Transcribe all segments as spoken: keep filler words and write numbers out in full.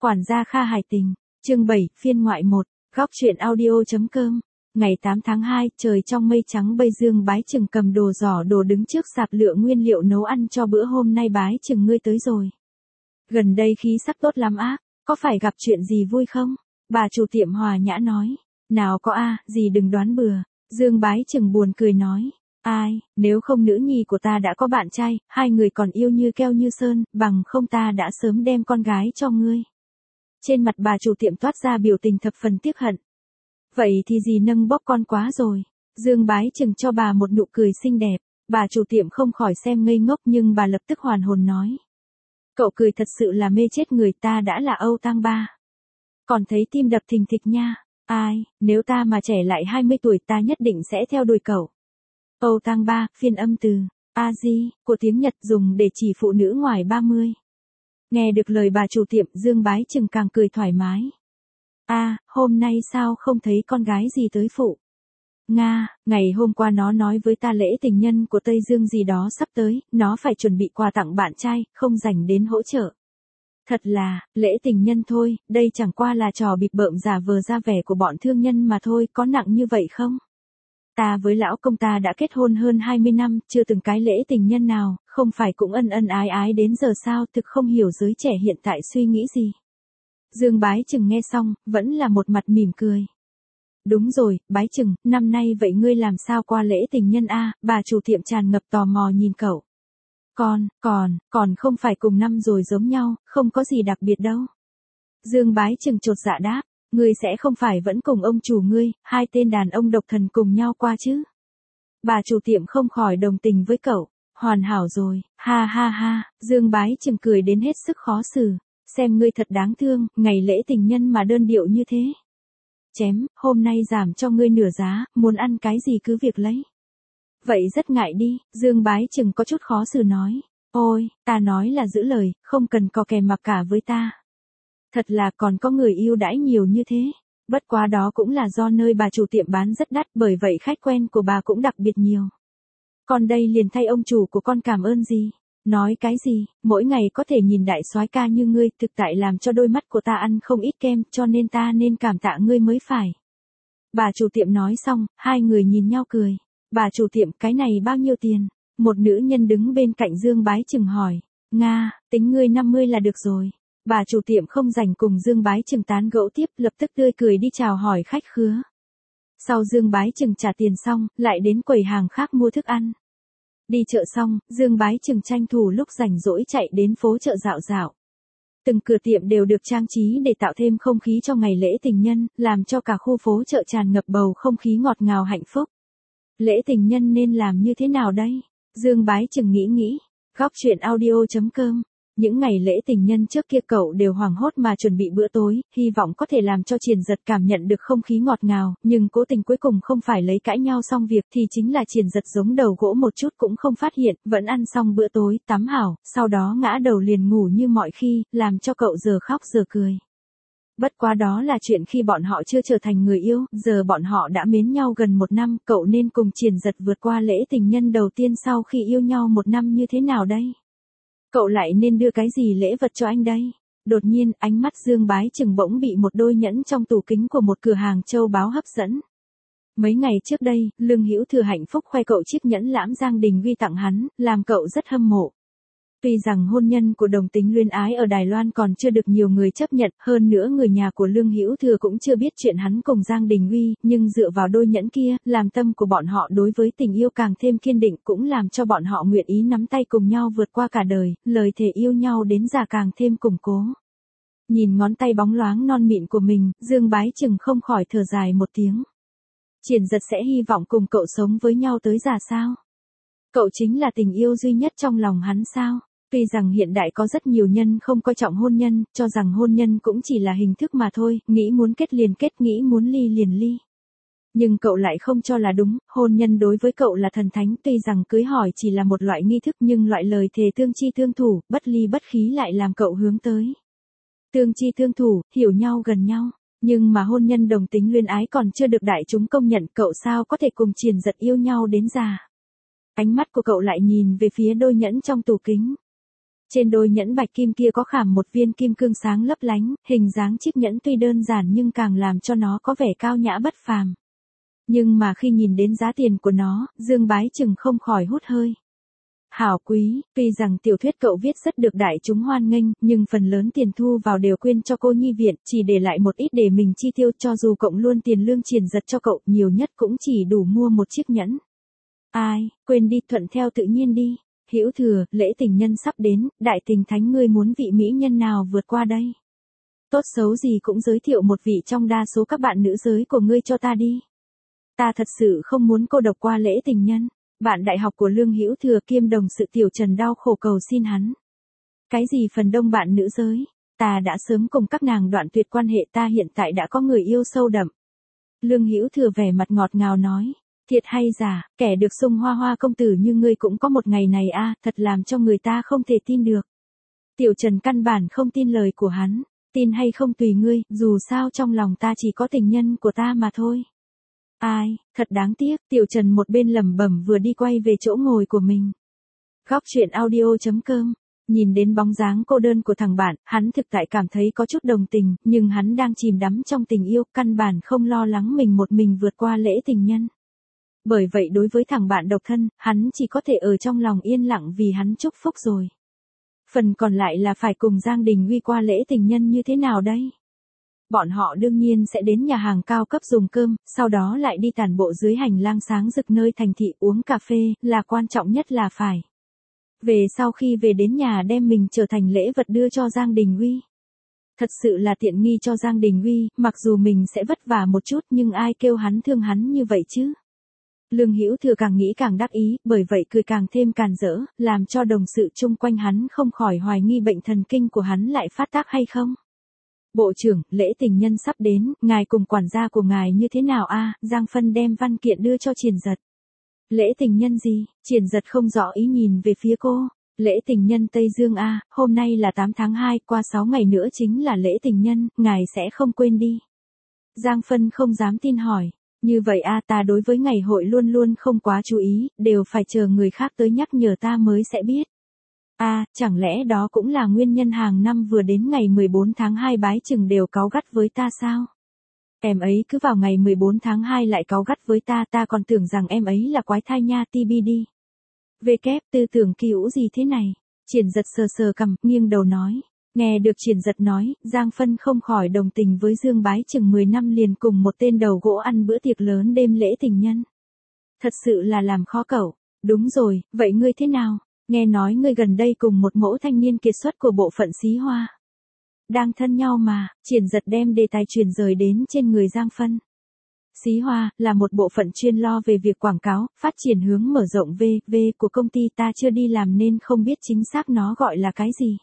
Quản gia Kha Hải Tình, chương bảy, phiên ngoại một, góc truyện audio.com. Ngày tám tháng hai, trời trong mây trắng bây Dương Bái Chừng cầm đồ giỏ đồ đứng trước sạp lựa nguyên liệu nấu ăn cho bữa hôm nay. Bái Chừng, ngươi tới rồi. Gần đây khí sắc tốt lắm á, có phải gặp chuyện gì vui không? Bà chủ tiệm hòa nhã nói. Nào có a, gì đừng đoán bừa. Dương Bái Chừng buồn cười nói. Ai, nếu không nữ nhi của ta đã có bạn trai, hai người còn yêu như keo như sơn, bằng không ta đã sớm đem con gái cho ngươi. Trên mặt bà chủ tiệm toát ra biểu tình thập phần tiếc hận. Vậy thì gì nâng bóc con quá rồi. Dương Bái Chừng cho bà một nụ cười xinh đẹp. Bà chủ tiệm không khỏi xem ngây ngốc nhưng bà lập tức hoàn hồn nói. Cậu cười thật sự là mê chết người, ta đã là Âu Tang Ba. Còn thấy tim đập thình thịch nha. Ai, nếu ta mà trẻ lại hai mươi tuổi ta nhất định sẽ theo đuổi cậu. Âu Tang Ba, phiên âm từ A-di, của tiếng Nhật dùng để chỉ phụ nữ ngoài ba mươi. Nghe được lời bà chủ tiệm, Dương Bái Chừng càng cười thoải mái. A, à, hôm nay sao không thấy con gái gì tới phụ? Nga, ngày hôm qua nó nói với ta lễ tình nhân của Tây Dương gì đó sắp tới, nó phải chuẩn bị quà tặng bạn trai, không rảnh đến hỗ trợ. Thật là, lễ tình nhân thôi, đây chẳng qua là trò bịp bợm giả vờ ra vẻ của bọn thương nhân mà thôi, có nặng như vậy không? Ta với lão công ta đã kết hôn hơn hai mươi năm, chưa từng cái lễ tình nhân nào, không phải cũng ân ân ái ái đến giờ sao, thực không hiểu giới trẻ hiện tại suy nghĩ gì. Dương Bái Chừng nghe xong, vẫn là một mặt mỉm cười. Đúng rồi, Bái Chừng, năm nay vậy ngươi làm sao qua lễ tình nhân a? Bà chủ tiệm tràn ngập tò mò nhìn cậu. Còn, còn, còn không phải cùng năm rồi giống nhau, không có gì đặc biệt đâu. Dương Bái Chừng chột dạ đáp. Ngươi sẽ không phải vẫn cùng ông chủ ngươi, hai tên đàn ông độc thần cùng nhau qua chứ? Bà chủ tiệm không khỏi đồng tình với cậu. Hoàn hảo rồi, ha ha ha, Dương Bái Chừng cười đến hết sức khó xử. Xem ngươi thật đáng thương, ngày lễ tình nhân mà đơn điệu như thế. Chém, hôm nay giảm cho ngươi nửa giá, muốn ăn cái gì cứ việc lấy. Vậy rất ngại đi, Dương Bái Chừng có chút khó xử nói. Ôi, ta nói là giữ lời, không cần có kè mặc cả với ta. Thật là còn có người yêu đãi nhiều như thế. Bất quá đó cũng là do nơi bà chủ tiệm bán rất đắt, bởi vậy khách quen của bà cũng đặc biệt nhiều. Còn đây liền thay ông chủ của con cảm ơn gì? Nói cái gì, mỗi ngày có thể nhìn đại soái ca như ngươi, thực tại làm cho đôi mắt của ta ăn không ít kem, cho nên ta nên cảm tạ ngươi mới phải. Bà chủ tiệm nói xong, hai người nhìn nhau cười. Bà chủ tiệm, cái này bao nhiêu tiền? Một nữ nhân đứng bên cạnh Dương Bái Chừng hỏi. Nga, tính ngươi năm mươi là được rồi. Bà chủ tiệm không rảnh cùng Dương Bái Chừng tán gẫu tiếp, lập tức tươi cười đi chào hỏi khách khứa. Sau Dương Bái Chừng trả tiền xong, lại đến quầy hàng khác mua thức ăn. Đi chợ xong, Dương Bái Chừng tranh thủ lúc rảnh rỗi chạy đến phố chợ dạo dạo. Từng cửa tiệm đều được trang trí để tạo thêm không khí cho ngày lễ tình nhân, làm cho cả khu phố chợ tràn ngập bầu không khí ngọt ngào hạnh phúc. Lễ tình nhân nên làm như thế nào đây? Dương Bái Chừng nghĩ nghĩ. Góc truyện audio.com. Những ngày lễ tình nhân trước kia cậu đều hoảng hốt mà chuẩn bị bữa tối, hy vọng có thể làm cho Triển Dật cảm nhận được không khí ngọt ngào, nhưng cố tình cuối cùng không phải lấy cãi nhau xong việc thì chính là Triển Dật giống đầu gỗ một chút cũng không phát hiện, vẫn ăn xong bữa tối, tắm hảo, sau đó ngã đầu liền ngủ như mọi khi, làm cho cậu giờ khóc giờ cười. Bất quá đó là chuyện khi bọn họ chưa trở thành người yêu, giờ bọn họ đã mến nhau gần một năm, cậu nên cùng Triển Dật vượt qua lễ tình nhân đầu tiên sau khi yêu nhau một năm như thế nào đây? Cậu lại nên đưa cái gì lễ vật cho anh đây? Đột nhiên, ánh mắt Dương Bái Chừng bỗng bị một đôi nhẫn trong tủ kính của một cửa hàng châu báu hấp dẫn. Mấy ngày trước đây, Lương Hữu Thừa hạnh phúc khoe cậu chiếc nhẫn Lãm Giang Đình Huy tặng hắn, làm cậu rất hâm mộ. Tuy rằng hôn nhân của đồng tính luyến ái ở Đài Loan còn chưa được nhiều người chấp nhận, hơn nữa người nhà của Lương Hữu Thừa cũng chưa biết chuyện hắn cùng Giang Đình Huy, nhưng dựa vào đôi nhẫn kia, làm tâm của bọn họ đối với tình yêu càng thêm kiên định, cũng làm cho bọn họ nguyện ý nắm tay cùng nhau vượt qua cả đời, lời thề yêu nhau đến già càng thêm củng cố. Nhìn ngón tay bóng loáng non mịn của mình, Dương Bái Chừng không khỏi thở dài một tiếng. Triển Dật sẽ hy vọng cùng cậu sống với nhau tới già sao? Cậu chính là tình yêu duy nhất trong lòng hắn sao? Tuy rằng hiện đại có rất nhiều nhân không coi trọng hôn nhân, cho rằng hôn nhân cũng chỉ là hình thức mà thôi, nghĩ muốn kết liền kết, nghĩ muốn ly liền ly. Nhưng cậu lại không cho là đúng, hôn nhân đối với cậu là thần thánh, tuy rằng cưới hỏi chỉ là một loại nghi thức nhưng loại lời thề tương chi tương thủ, bất ly bất khí lại làm cậu hướng tới. Tương chi tương thủ, hiểu nhau gần nhau, nhưng mà hôn nhân đồng tính luyến ái còn chưa được đại chúng công nhận, cậu sao có thể cùng Triển Dật yêu nhau đến già. Ánh mắt của cậu lại nhìn về phía đôi nhẫn trong tủ kính. Trên đôi nhẫn bạch kim kia có khảm một viên kim cương sáng lấp lánh, hình dáng chiếc nhẫn tuy đơn giản nhưng càng làm cho nó có vẻ cao nhã bất phàm. Nhưng mà khi nhìn đến giá tiền của nó, Dương Bái Trừng không khỏi hút hơi. Hảo quý, tuy rằng tiểu thuyết cậu viết rất được đại chúng hoan nghênh, nhưng phần lớn tiền thu vào đều quyên cho cô nhi viện, chỉ để lại một ít để mình chi tiêu, cho dù cộng luôn tiền lương Triển Giật cho cậu, nhiều nhất cũng chỉ đủ mua một chiếc nhẫn. Ai, quên đi, thuận theo tự nhiên đi. Hữu Thừa, lễ tình nhân sắp đến, đại tình thánh ngươi muốn vị mỹ nhân nào vượt qua đây? Tốt xấu gì cũng giới thiệu một vị trong đa số các bạn nữ giới của ngươi cho ta đi. Ta thật sự không muốn cô độc qua lễ tình nhân. Bạn đại học của Lương Hữu Thừa kiêm đồng sự Tiểu Trần đau khổ cầu xin hắn. Cái gì phần đông bạn nữ giới? Ta đã sớm cùng các nàng đoạn tuyệt quan hệ, ta hiện tại đã có người yêu sâu đậm. Lương Hữu Thừa vẻ mặt ngọt ngào nói. Thiệt hay giả, kẻ được xưng hoa hoa công tử như ngươi cũng có một ngày này a, thật làm cho người ta không thể tin được. Tiểu Trần căn bản không tin lời của hắn, tin hay không tùy ngươi, dù sao trong lòng ta chỉ có tình nhân của ta mà thôi. Ai, thật đáng tiếc, Tiểu Trần một bên lẩm bẩm vừa đi quay về chỗ ngồi của mình. Góc truyện audio chấm com. Nhìn đến bóng dáng cô đơn của thằng bạn, hắn thực tại cảm thấy có chút đồng tình, nhưng hắn đang chìm đắm trong tình yêu, căn bản không lo lắng mình một mình vượt qua lễ tình nhân. Bởi vậy đối với thằng bạn độc thân, hắn chỉ có thể ở trong lòng yên lặng vì hắn chúc phúc rồi. Phần còn lại là phải cùng Giang Đình Huy qua lễ tình nhân như thế nào đây? Bọn họ đương nhiên sẽ đến nhà hàng cao cấp dùng cơm, sau đó lại đi tản bộ dưới hành lang sáng rực nơi thành thị uống cà phê, là quan trọng nhất là phải. Về sau khi về đến nhà đem mình trở thành lễ vật đưa cho Giang Đình Huy. Thật sự là tiện nghi cho Giang Đình Huy, mặc dù mình sẽ vất vả một chút nhưng ai kêu hắn thương hắn như vậy chứ? Lương Hữu Thừa càng nghĩ càng đắc ý, bởi vậy cười càng thêm càn rỡ, làm cho đồng sự chung quanh hắn không khỏi hoài nghi bệnh thần kinh của hắn lại phát tác hay không. Bộ trưởng, lễ tình nhân sắp đến, ngài cùng quản gia của ngài như thế nào a? Giang Phân đem văn kiện đưa cho Triển Giật. Lễ tình nhân gì? Triển Giật không rõ ý nhìn về phía cô. Lễ tình nhân Tây Dương a, hôm nay là tám tháng hai, qua sáu ngày nữa chính là lễ tình nhân, ngài sẽ không quên đi. Giang Phân không dám tin hỏi. Như vậy a, ta đối với ngày hội luôn luôn không quá chú ý, đều phải chờ người khác tới nhắc nhở ta mới sẽ biết. A, chẳng lẽ đó cũng là nguyên nhân hàng năm vừa đến ngày mười bốn tháng hai Bái Trừng đều cáu gắt với ta sao? Em ấy cứ vào ngày mười bốn tháng hai lại cáu gắt với ta, ta còn tưởng rằng em ấy là quái thai nha, tê bê đê. Về kép, tư tưởng kỳ ủ gì thế này? Triển Giật sờ sờ cằm, nghiêng đầu nói. Nghe được Triển Giật nói, Giang Phân không khỏi đồng tình với Dương Bái Trừng mười năm liền cùng một tên đầu gỗ ăn bữa tiệc lớn đêm lễ tình nhân. Thật sự là làm khó cậu. Đúng rồi, vậy ngươi thế nào? Nghe nói ngươi gần đây cùng một mẫu thanh niên kiệt xuất của bộ phận Xí Hoa. Đang thân nhau mà, Triển Giật đem đề tài truyền rời đến trên người Giang Phân. Xí Hoa, là một bộ phận chuyên lo về việc quảng cáo, phát triển hướng mở rộng vê vê của công ty, ta chưa đi làm nên không biết chính xác nó gọi là cái gì.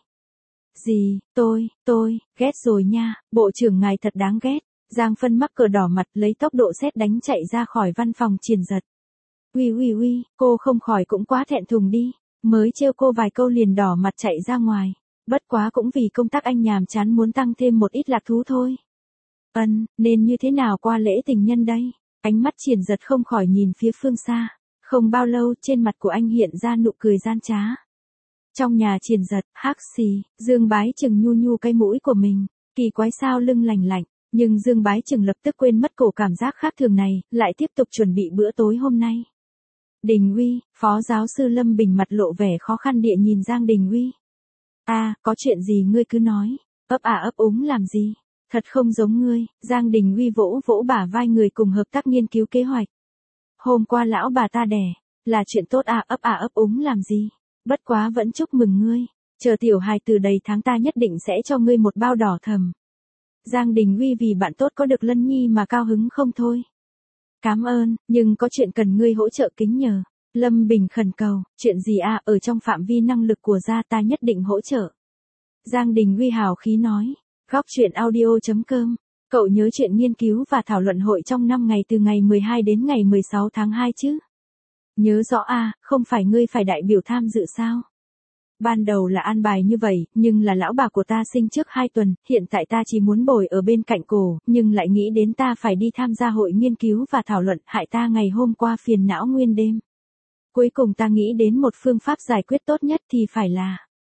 Gì, tôi, tôi, ghét rồi nha, bộ trưởng ngài thật đáng ghét. Giang Phân mắc cờ đỏ mặt lấy tốc độ sét đánh chạy ra khỏi văn phòng Triển Giật. Uy uy uy, cô không khỏi cũng quá thẹn thùng đi, mới trêu cô vài câu liền đỏ mặt chạy ra ngoài. Bất quá cũng vì công tác anh nhàm chán muốn tăng thêm một ít lạc thú thôi. Ân, nên như thế nào qua lễ tình nhân đây? Ánh mắt Triển Giật không khỏi nhìn phía phương xa. Không bao lâu trên mặt của anh hiện ra nụ cười gian trá. Trong nhà Triển Giật, hắc xì, Dương Bái Trừng nhu nhu cái mũi của mình. Kỳ quái sao lưng lành lạnh. Nhưng Dương Bái Trừng lập tức quên mất cổ cảm giác khác thường này, lại tiếp tục chuẩn bị bữa tối hôm nay. Đình Huy, phó giáo sư Lâm Bình mặt lộ vẻ khó khăn địa nhìn Giang Đình Huy. A, à, có chuyện gì ngươi cứ nói, ấp à ấp úng làm gì, thật không giống ngươi. Giang Đình Huy vỗ vỗ bả vai người cùng hợp tác nghiên cứu kế hoạch. Hôm qua lão bà ta đẻ, là chuyện tốt à, ấp à ấp úng làm gì, bất quá vẫn chúc mừng ngươi, chờ tiểu hài từ đầy tháng ta nhất định sẽ cho ngươi một bao đỏ thầm. Giang Đình Huy vì bạn tốt có được Lân Nhi mà cao hứng không thôi. Cảm ơn, nhưng có chuyện cần ngươi hỗ trợ kính nhờ. Lâm Bình khẩn cầu, chuyện gì à, ở trong phạm vi năng lực của gia ta nhất định hỗ trợ. Giang Đình Huy hào khí nói, góc truyện audio chấm com, cậu nhớ chuyện nghiên cứu và thảo luận hội trong năm ngày từ ngày mười hai đến ngày mười sáu tháng hai chứ? Nhớ rõ à, không phải ngươi phải đại biểu tham dự sao? Ban đầu là an bài như vậy, nhưng là lão bà của ta sinh trước hai tuần, hiện tại ta chỉ muốn bồi ở bên cạnh cổ, nhưng lại nghĩ đến ta phải đi tham gia hội nghiên cứu và thảo luận, hại ta ngày hôm qua phiền não nguyên đêm. Cuối cùng ta nghĩ đến một phương pháp giải quyết tốt nhất thì phải là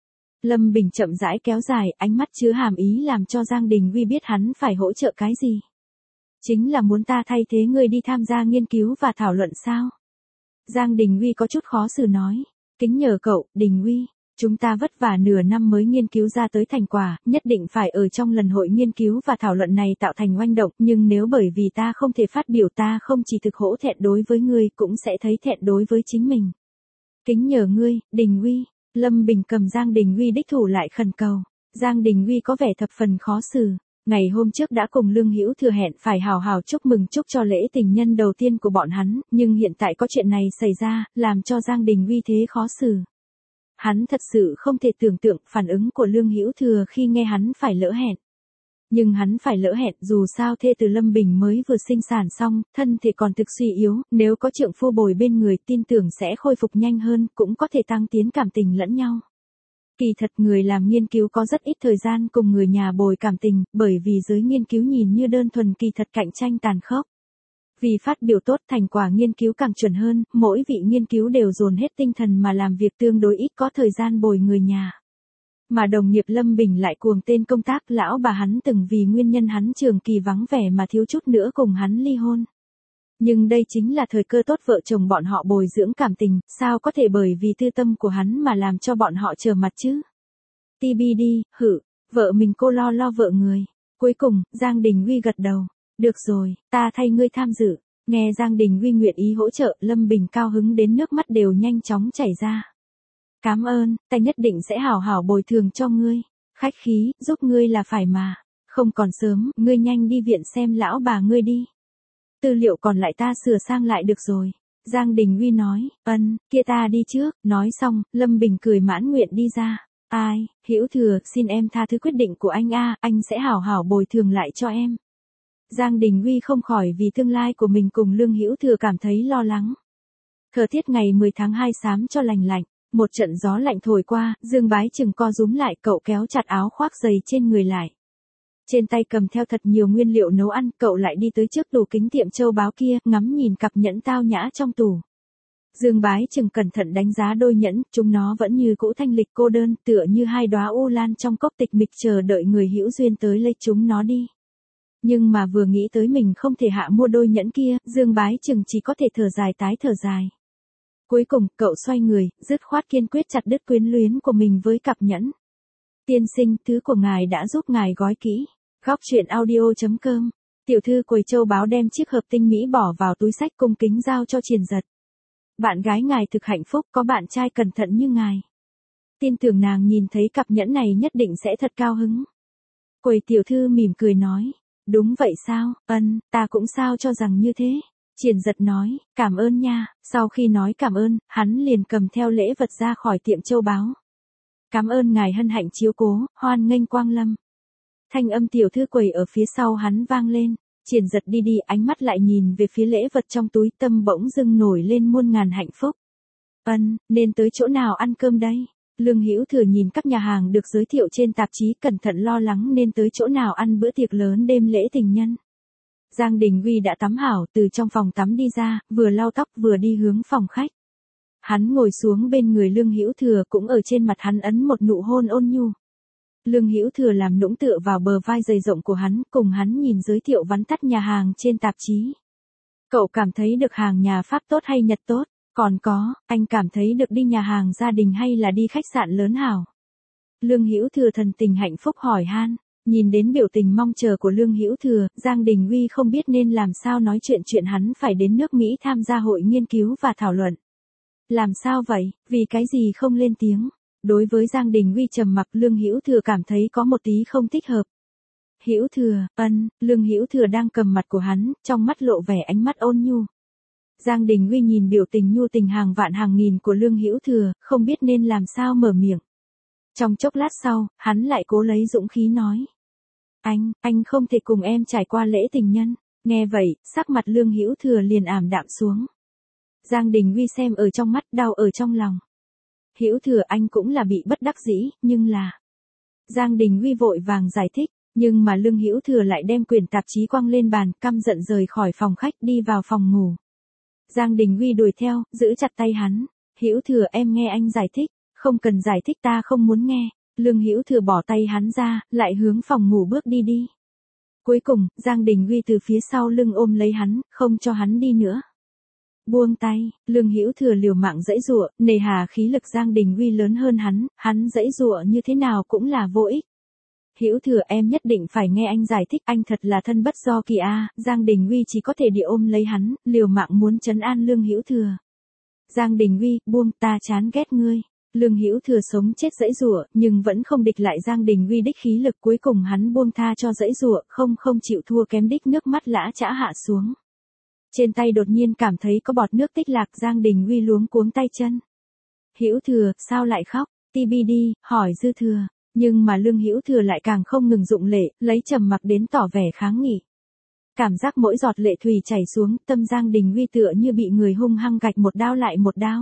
Lâm Bình chậm rãi kéo dài, ánh mắt chứa hàm ý làm cho Giang Đình Huy biết hắn phải hỗ trợ cái gì. Chính là muốn ta thay thế ngươi đi tham gia nghiên cứu và thảo luận sao? Giang Đình Huy có chút khó xử nói. Kính nhờ cậu, Đình Huy. Chúng ta vất vả nửa năm mới nghiên cứu ra tới thành quả, nhất định phải ở trong lần hội nghiên cứu và thảo luận này tạo thành oanh động, nhưng nếu bởi vì ta không thể phát biểu ta không chỉ thực hổ thẹn đối với ngươi cũng sẽ thấy thẹn đối với chính mình. Kính nhờ ngươi, Đình Huy. Lâm Bình cầm Giang Đình Huy đích thủ lại khẩn cầu. Giang Đình Huy có vẻ thập phần khó xử. Ngày hôm trước đã cùng Lương Hữu Thừa hẹn phải hào hào chúc mừng chúc cho lễ tình nhân đầu tiên của bọn hắn, nhưng hiện tại có chuyện này xảy ra, làm cho Giang Đình Huy thế khó xử. Hắn thật sự không thể tưởng tượng phản ứng của Lương Hữu Thừa khi nghe hắn phải lỡ hẹn. Nhưng hắn phải lỡ hẹn dù sao thê từ Lâm Bình mới vừa sinh sản xong, thân thể còn thực suy yếu, nếu có trượng phu bồi bên người tin tưởng sẽ khôi phục nhanh hơn, cũng có thể tăng tiến cảm tình lẫn nhau. Kỳ thật người làm nghiên cứu có rất ít thời gian cùng người nhà bồi cảm tình, bởi vì giới nghiên cứu nhìn như đơn thuần kỳ thật cạnh tranh tàn khốc. Vì phát biểu tốt thành quả nghiên cứu càng chuẩn hơn, mỗi vị nghiên cứu đều dồn hết tinh thần mà làm việc tương đối ít có thời gian bồi người nhà. Mà đồng nghiệp Lâm Bình lại cuồng tên công tác, lão bà hắn từng vì nguyên nhân hắn trường kỳ vắng vẻ mà thiếu chút nữa cùng hắn ly hôn. Nhưng đây chính là thời cơ tốt vợ chồng bọn họ bồi dưỡng cảm tình, sao có thể bởi vì tư tâm của hắn mà làm cho bọn họ trở mặt chứ? tê bê đê, hử, vợ mình cô lo lo vợ người. Cuối cùng, Giang Đình Huy gật đầu. Được rồi, ta thay ngươi tham dự. Nghe Giang Đình Huy nguyện ý hỗ trợ, Lâm Bình cao hứng đến nước mắt đều nhanh chóng chảy ra. Cảm ơn, ta nhất định sẽ hảo hảo bồi thường cho ngươi. Khách khí, giúp ngươi là phải mà. Không còn sớm, ngươi nhanh đi viện xem lão bà ngươi đi. Tư liệu còn lại ta sửa sang lại được rồi. Giang Đình Huy nói, ân, kia ta đi trước. Nói xong, Lâm Bình cười mãn nguyện đi ra. Ai, Hữu Thừa, xin em tha thứ quyết định của anh a, anh sẽ hảo hảo bồi thường lại cho em. Giang Đình Huy không khỏi vì tương lai của mình cùng Lương Hữu Thừa cảm thấy lo lắng. Thời tiết ngày mười tháng hai xám cho lành lạnh, một trận gió lạnh thổi qua, Dương Bái Trừng co rúm lại, cậu kéo chặt áo khoác dày trên người lại. Trên tay cầm theo thật nhiều nguyên liệu nấu ăn, cậu lại đi tới trước tủ kính tiệm châu báu kia, ngắm nhìn cặp nhẫn tao nhã trong tủ. Dương Bái Trừng cẩn thận đánh giá đôi nhẫn, chúng nó vẫn như cũ thanh lịch cô đơn, tựa như hai đóa u lan trong cốc tịch mịch chờ đợi người hữu duyên tới lấy chúng nó đi. Nhưng mà vừa nghĩ tới mình không thể hạ mua đôi nhẫn kia, Dương Bái Trừng chỉ có thể thở dài tái thở dài. Cuối cùng, cậu xoay người, dứt khoát kiên quyết chặt đứt quyến luyến của mình với cặp nhẫn. Tiên sinh, thứ của ngài đã giúp ngài gói kỹ. Góc truyện audio chấm com. Tiểu thư quầy châu báu đem chiếc hộp tinh mỹ bỏ vào túi xách cung kính giao cho Triền Giật. Bạn gái ngài thực hạnh phúc, có bạn trai cẩn thận như ngài. Tin tưởng nàng nhìn thấy cặp nhẫn này nhất định sẽ thật cao hứng. Quầy tiểu thư mỉm cười nói. Đúng vậy sao, ân, ta cũng sao cho rằng như thế. Triền Giật nói, cảm ơn nha. Sau khi nói cảm ơn, hắn liền cầm theo lễ vật ra khỏi tiệm châu báu. Cảm ơn ngài hân hạnh chiếu cố, hoan nghênh quang lâm. Thanh âm tiểu thư quầy ở phía sau hắn vang lên. Triền Giật đi đi, ánh mắt lại nhìn về phía lễ vật trong túi, tâm bỗng dưng nổi lên muôn ngàn hạnh phúc. Ân, nên tới chỗ nào ăn cơm đây? Lương Hữu Thừa nhìn các nhà hàng được giới thiệu trên tạp chí, cẩn thận lo lắng nên tới chỗ nào ăn bữa tiệc lớn đêm lễ tình nhân. Giang Đình Huy đã tắm hảo, từ trong phòng tắm đi ra, vừa lau tóc vừa đi hướng phòng khách. Hắn ngồi xuống bên người Lương Hữu Thừa, cũng ở trên mặt hắn ấn một nụ hôn ôn nhu. Lương Hữu Thừa làm nũng tựa vào bờ vai dày rộng của hắn, cùng hắn nhìn giới thiệu vắn tắt nhà hàng trên tạp chí. Cậu cảm thấy được hàng nhà Pháp tốt hay Nhật tốt? Còn có, anh cảm thấy được đi nhà hàng gia đình hay là đi khách sạn lớn hảo? Lương Hữu Thừa thần tình hạnh phúc hỏi han. Nhìn đến biểu tình mong chờ của Lương Hữu Thừa, Giang Đình Huy không biết nên làm sao nói chuyện chuyện hắn phải đến nước Mỹ tham gia hội nghiên cứu và thảo luận. Làm sao vậy, vì cái gì không lên tiếng? Đối với Giang Đình Huy trầm mặc, Lương Hữu Thừa cảm thấy có một tí không thích hợp. Hữu Thừa, ân, Lương Hữu Thừa đang cầm mặt của hắn, trong mắt lộ vẻ ánh mắt ôn nhu. Giang Đình Huy nhìn biểu tình nhu tình hàng vạn hàng nghìn của Lương Hữu Thừa, không biết nên làm sao mở miệng. Trong chốc lát sau, hắn lại cố lấy dũng khí nói. Anh, anh không thể cùng em trải qua lễ tình nhân. Nghe vậy, sắc mặt Lương Hữu Thừa liền ảm đạm xuống. Giang Đình Huy xem ở trong mắt, đau ở trong lòng. Hữu Thừa, anh cũng là bị bất đắc dĩ, nhưng là... Giang Đình Huy vội vàng giải thích, nhưng mà Lương Hữu Thừa lại đem quyển tạp chí quăng lên bàn, căm giận rời khỏi phòng khách đi vào phòng ngủ. Giang Đình Huy đuổi theo, giữ chặt tay hắn. Hữu Thừa, em nghe anh giải thích. Không cần giải thích, ta không muốn nghe. Lương Hữu Thừa bỏ tay hắn ra, lại hướng phòng ngủ bước đi đi. Cuối cùng, Giang Đình Huy từ phía sau lưng ôm lấy hắn, không cho hắn đi nữa. Buông tay, Lương Hữu Thừa liều mạng giãy giụa, nề hà khí lực Giang Đình Huy lớn hơn hắn, hắn giãy giụa như thế nào cũng là vô ích. Hữu Thừa em nhất định phải nghe anh giải thích, anh thật là thân bất do kỳ a. Giang Đình Huy chỉ có thể địa ôm lấy hắn, liều mạng muốn trấn an Lương Hữu Thừa. Giang Đình Huy, buông, ta chán ghét ngươi. Lương Hữu Thừa sống chết giãy giụa, nhưng vẫn không địch lại Giang Đình Huy đích khí lực, cuối cùng hắn buông tha cho giãy giụa, không không chịu thua kém đích nước mắt lã chã hạ xuống. Trên tay đột nhiên cảm thấy có bọt nước tích lạc, Giang Đình Huy luống cuống tay chân. Hữu Thừa, sao lại khóc? Ti bi đi, hỏi Dư Thừa. Nhưng mà Lương Hữu Thừa lại càng không ngừng dụng lệ, lấy trầm mặc đến tỏ vẻ kháng nghị. Cảm giác mỗi giọt lệ thủy chảy xuống, tâm Giang Đình Huy tựa như bị người hung hăng gạch một đao lại một đao.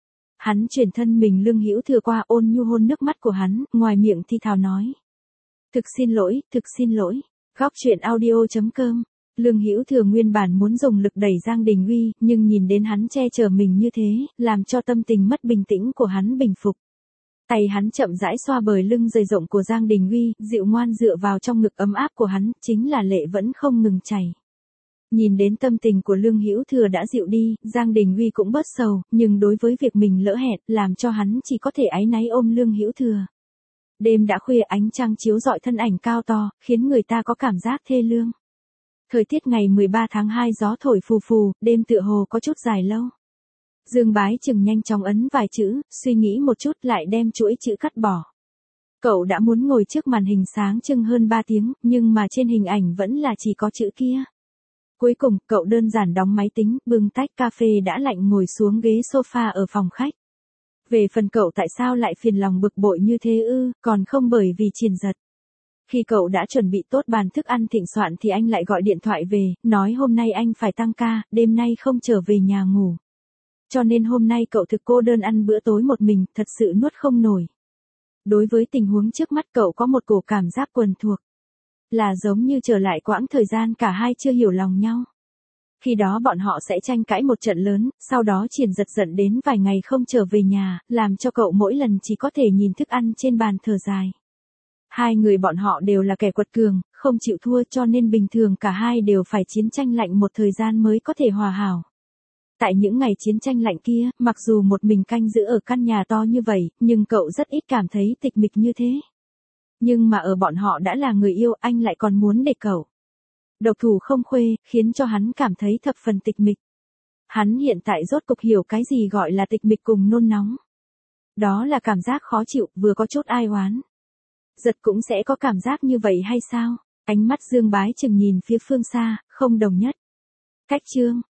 Hắn chuyển thân mình Lương Hữu Thừa qua, ôn nhu hôn nước mắt của hắn, ngoài miệng thi thào nói. Thực xin lỗi, thực xin lỗi. Góc truyện audio chấm com. Lương Hữu Thừa nguyên bản muốn dùng lực đẩy Giang Đình Huy, nhưng nhìn đến hắn che chở mình như thế, làm cho tâm tình mất bình tĩnh của hắn bình phục. Tay hắn chậm rãi xoa bờ lưng dày rộng của Giang Đình Huy, dịu ngoan dựa vào trong ngực ấm áp của hắn, chính là lệ vẫn không ngừng chảy. Nhìn đến tâm tình của Lương Hữu Thừa đã dịu đi, Giang Đình Huy cũng bớt sầu, nhưng đối với việc mình lỡ hẹn, làm cho hắn chỉ có thể áy náy ôm Lương Hữu Thừa. Đêm đã khuya, ánh trăng chiếu rọi thân ảnh cao to, khiến người ta có cảm giác thê lương. Thời tiết ngày mười ba tháng hai gió thổi phù phù, đêm tựa hồ có chút dài lâu. Dương Bái Trừng nhanh chóng ấn vài chữ, suy nghĩ một chút lại đem chuỗi chữ cắt bỏ. Cậu đã muốn ngồi trước màn hình sáng trưng hơn ba tiếng, nhưng mà trên hình ảnh vẫn là chỉ có chữ kia. Cuối cùng, cậu đơn giản đóng máy tính, bưng tách cà phê đã lạnh ngồi xuống ghế sofa ở phòng khách. Về phần cậu tại sao lại phiền lòng bực bội như thế ư, còn không bởi vì Triền giật. Khi cậu đã chuẩn bị tốt bàn thức ăn thịnh soạn thì anh lại gọi điện thoại về, nói hôm nay anh phải tăng ca, đêm nay không trở về nhà ngủ. Cho nên hôm nay cậu thực cô đơn ăn bữa tối một mình, thật sự nuốt không nổi. Đối với tình huống trước mắt cậu có một cổ cảm giác quần thuộc. Là giống như trở lại quãng thời gian cả hai chưa hiểu lòng nhau. Khi đó bọn họ sẽ tranh cãi một trận lớn, sau đó Triền giật giận đến vài ngày không trở về nhà, làm cho cậu mỗi lần chỉ có thể nhìn thức ăn trên bàn thở dài. Hai người bọn họ đều là kẻ quật cường, không chịu thua, cho nên bình thường cả hai đều phải chiến tranh lạnh một thời gian mới có thể hòa hảo. Tại những ngày chiến tranh lạnh kia, mặc dù một mình canh giữ ở căn nhà to như vậy, nhưng cậu rất ít cảm thấy tịch mịch như thế. Nhưng mà ở bọn họ đã là người yêu, anh lại còn muốn để cậu độc thủ không khuê, khiến cho hắn cảm thấy thập phần tịch mịch. Hắn hiện tại rốt cục hiểu cái gì gọi là tịch mịch cùng nôn nóng. Đó là cảm giác khó chịu, vừa có chút ai oán. Giật cũng sẽ có cảm giác như vậy hay sao? Ánh mắt Dương Bái Trừng nhìn phía phương xa, không đồng nhất. Cách chương.